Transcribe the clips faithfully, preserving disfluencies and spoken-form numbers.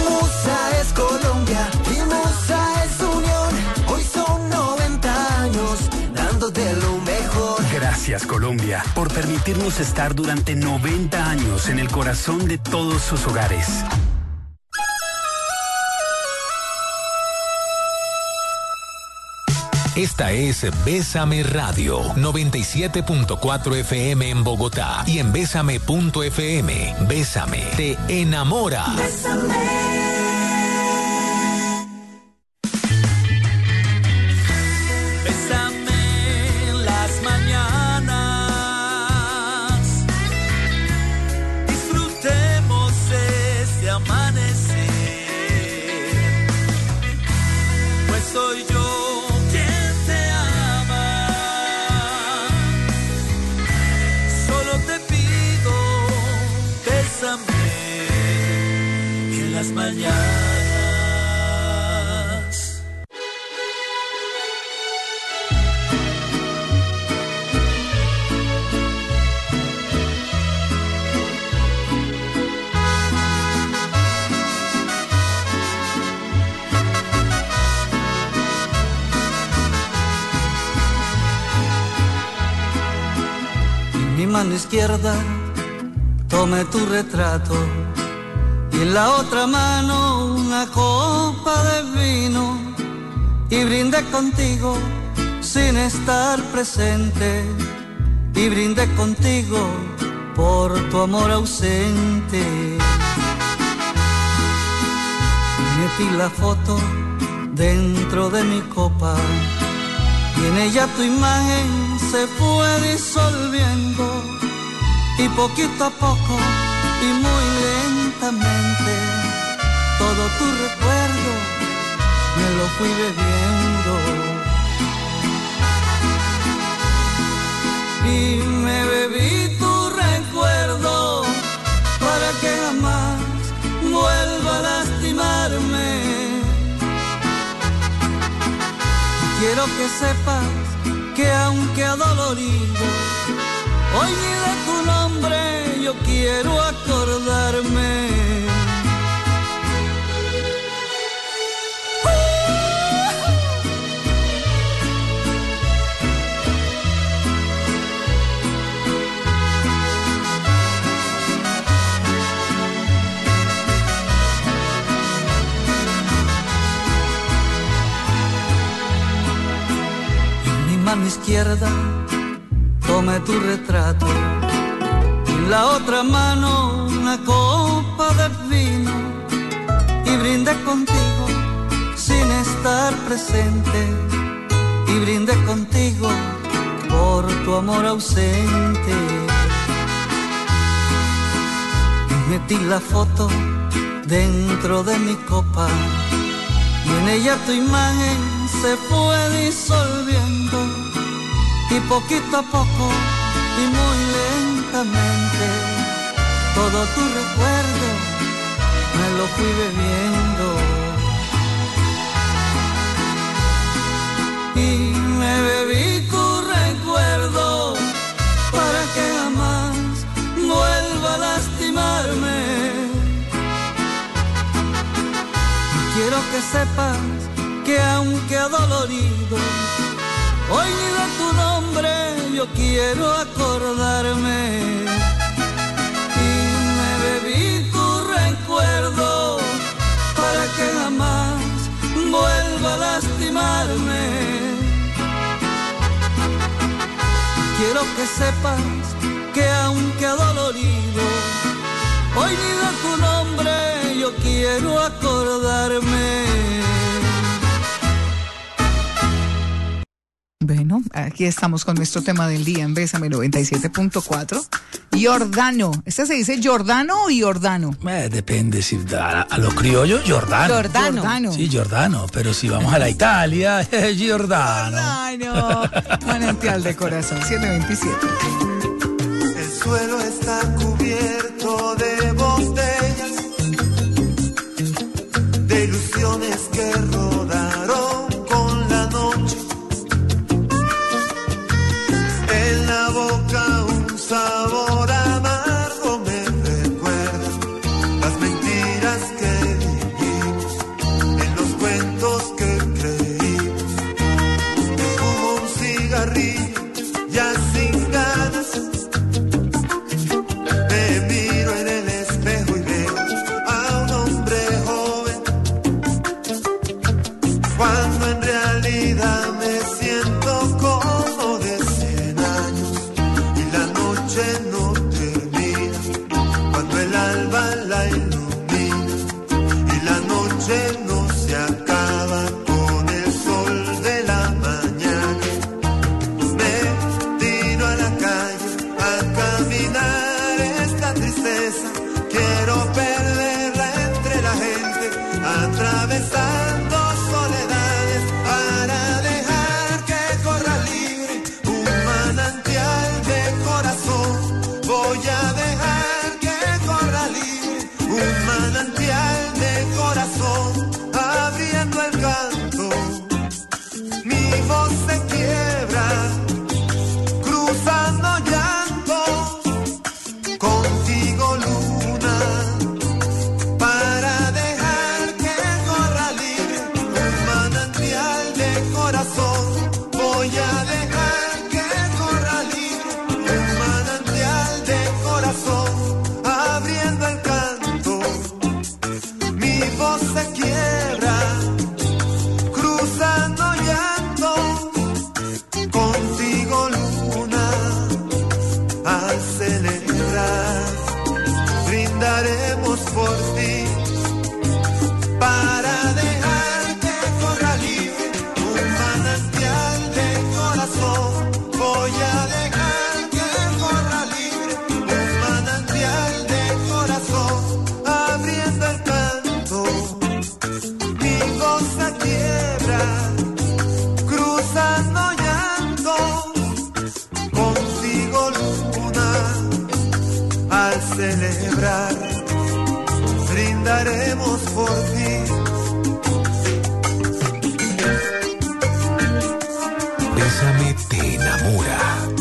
musa es Colombia, mi musa es unión. Hoy son noventa años dándote lo mejor. Gracias, Colombia, por permitirnos estar durante noventa años en el corazón de todos sus hogares. Esta es Bésame Radio, noventa y siete punto cuatro F M en Bogotá y en bésame punto F M. Bésame, te enamora. Bésame. Mañanas. En mi mano izquierda tomé tu retrato y en la otra mano una copa de vino y brindé contigo sin estar presente y brindé contigo por tu amor ausente. Metí la foto dentro de mi copa y en ella tu imagen se fue disolviendo y poquito a poco y muy lentamente todo tu recuerdo me lo fui bebiendo y me bebí tu recuerdo para que jamás vuelva a lastimarme. Quiero que sepas que aunque adolorido hoy ni de tu nombre yo quiero acordarme. En mi mano izquierda tomé tu retrato y en la otra mano una copa de vino y brindé contigo sin estar presente y brindé contigo por tu amor ausente. Y metí la foto dentro de mi copa y en ella tu imagen se fue disolviendo y poquito a poco y muy lentamente todo tu recuerdo me lo fui bebiendo y me bebí tu recuerdo para que jamás vuelva a lastimarme. Y quiero que sepas que aunque adolorido hoy ni de tu nombre yo quiero acordarme y me bebí tu recuerdo para que jamás vuelva a lastimarme. Quiero que sepas que aunque adolorido hoy ni de tu nombre yo quiero acordarme. Bueno, aquí estamos con nuestro tema del día en Bésame noventa y siete punto cuatro. Giordano. ¿Este se dice Giordano o Giordano? Eh, depende, si a, a los criollos, Giordano. Giordano. Giordano. Sí, Giordano, pero si vamos a la Italia, es Giordano. Giordano. Manantial de corazón, siete veintisiete. El suelo está cubierto de botellas, de ilusiones que rodaron con la noche. En la boca un sabor amargo me recuerda las mentiras que noche no se acaba con el sol de la mañana. Me tiro a la calle a caminar esta tristeza. Quiero perderla entre la gente, atravesando soledades para dejar que corra libre un manantial de corazón. Voy a dejar que corra libre un manantial de corazón, abriendo el canto. Mi voz se quiebra, cruzando llantos, contigo luna, para dejar que corra libre un manantial de corazón. Voy a dejar que corra libre un manantial de corazón, abriendo el canto. Mi voz se quiebra, cruzando llantos, contigo luna, al celebrar, brindaremos por ti, para dejar que corra libre un manantial de corazón. Voy a dejar que corra libre un manantial de corazón, abriendo el canto. Mi voz se quiebra, cruzando llantos, contigo luna, al celebrar, brindaremos por ti. Bésame te enamora.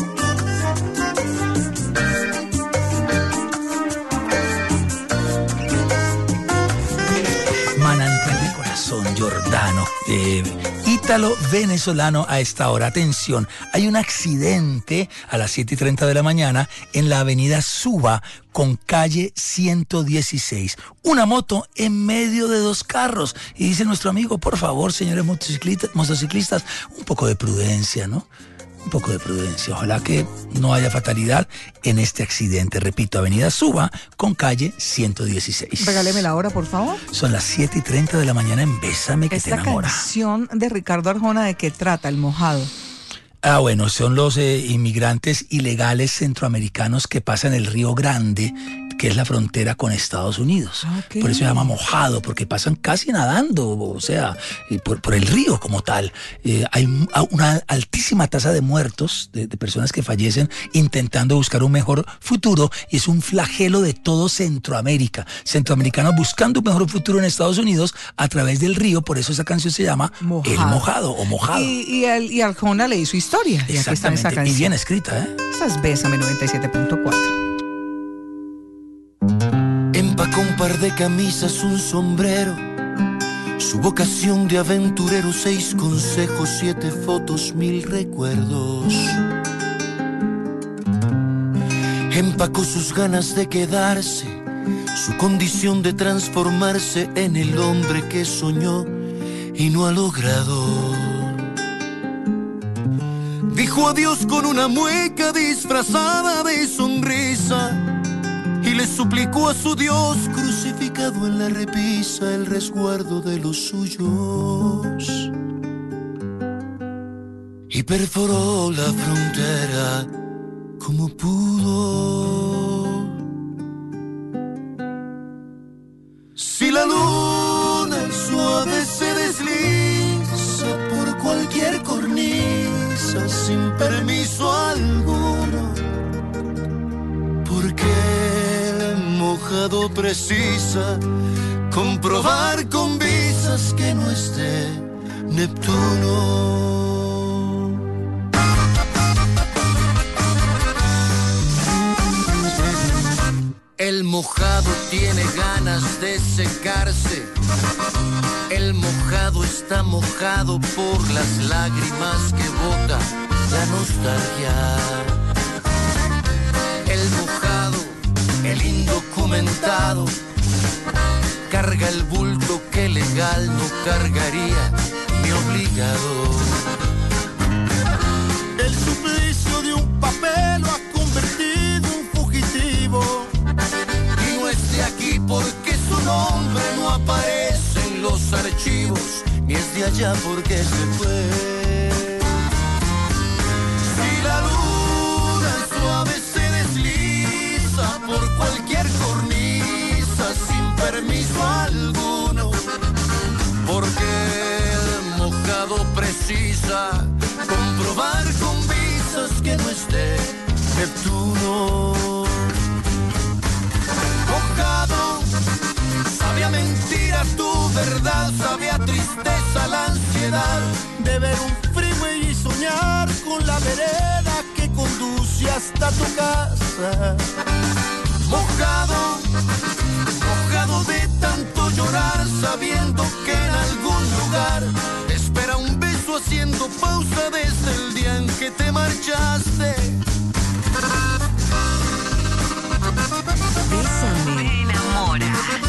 Manantial de corazón, Giordano, eh, ítalo venezolano a esta hora. Atención, hay un accidente a las siete y treinta de la mañana en la avenida Suba con calle ciento dieciséis. Una moto en medio de dos carros. Y dice nuestro amigo, por favor, señores motociclistas, motociclistas, un poco de prudencia, ¿no? Un poco de prudencia. Ojalá que no haya fatalidad en este accidente. Repito, avenida Suba con calle ciento dieciséis. Regáleme la hora, por favor. Son las siete y treinta de la mañana en Bésame que Esta te enamora. canción de Ricardo Arjona, ¿de qué trata? El mojado. Ah, bueno, son los eh, inmigrantes ilegales centroamericanos que pasan el Río Grande, que es la frontera con Estados Unidos. Okay. Por eso se llama mojado, porque pasan casi nadando, o sea, eh, por, por el río como tal. Eh, hay un- a- una altísima tasa de muertos, de, de personas que fallecen intentando buscar un mejor futuro, y es un flagelo de todo Centroamérica. Centroamericanos buscando un mejor futuro en Estados Unidos a través del río, por eso esa canción se llama Mojado. El Mojado o Mojado. Y, y, el- y Arjona le hizo historia. Y aquí está esa Exactamente, canción. y bien escrita, ¿eh? Esta es Bésame noventa y siete punto cuatro. Empacó un par de camisas, un sombrero, su vocación de aventurero, seis consejos, siete fotos, mil recuerdos. Empacó sus ganas de quedarse, su condición de transformarse en el hombre que soñó y no ha logrado. Dijo adiós con una mueca disfrazada de sonrisa y le suplicó a su Dios crucificado en la repisa el resguardo de los suyos. Y perforó la frontera como pudo. Si la luna suave se desliza por cualquier cornisa sin permiso alguno, porque el mojado precisa comprobar con visas que no es de Neptuno. El mojado tiene ganas de secarse. El mojado está mojado por las lágrimas que bota la nostalgia. El mojado, el indocumentado, carga el bulto que legal no cargaría ni obligado. El suplicio de un papel lo ha convertido en fugitivo. Y no es de aquí porque su nombre no aparece en los archivos, ni es de allá porque se fue. Si la luna suave se desliza por cualquier cornisa sin permiso alguno, porque el mojado precisa comprobar con visas que no esté Neptuno. Mojado, sabe a mentira tu verdad, sabe a tristeza la ansiedad de ver un freeway y soñar con la vereda que conduce hasta tu casa. Mojado, mojado de tanto llorar, sabiendo que en algún lugar espera un beso haciendo pausa desde el día en que te marchaste. Bésame, me enamora.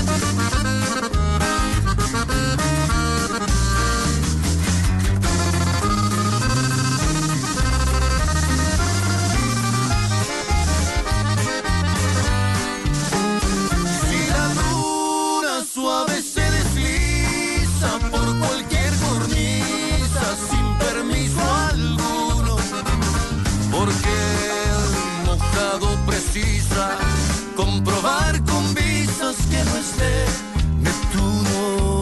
Si la luna suave se desliza por cualquier cornisa sin permiso alguno, porque el mojado precisa comprobar con visas que no esté Neptuno.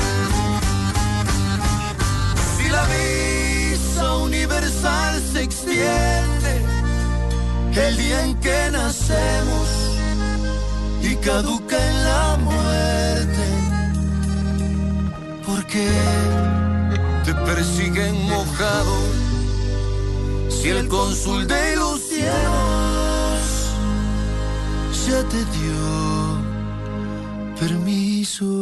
Si la visa universal se extiende el día en que nacemos y caduca en la muerte, porque te persiguen mojado si el cónsul de los cielos ya te dio permiso.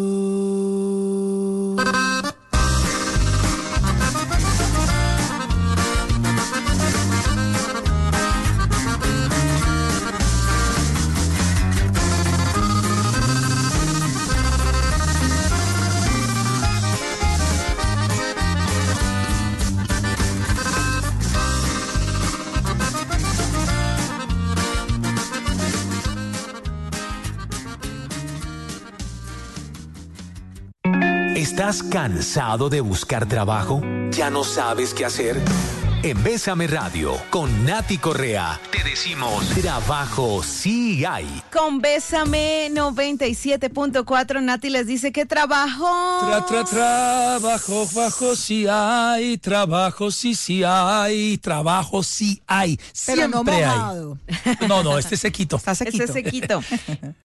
¿Estás cansado de buscar trabajo? ¿Ya no sabes qué hacer? En Bésame Radio, con Nati Correa, te decimos, trabajo sí hay. Con Bésame noventa y siete punto cuatro, Nati les dice que trabajo. Tra, tra, trabajo, bajo sí hay, trabajo sí, sí hay, trabajo sí hay. Pero Siempre no mojado. hay. No, no, este es sequito. Está sequito. Este sequito.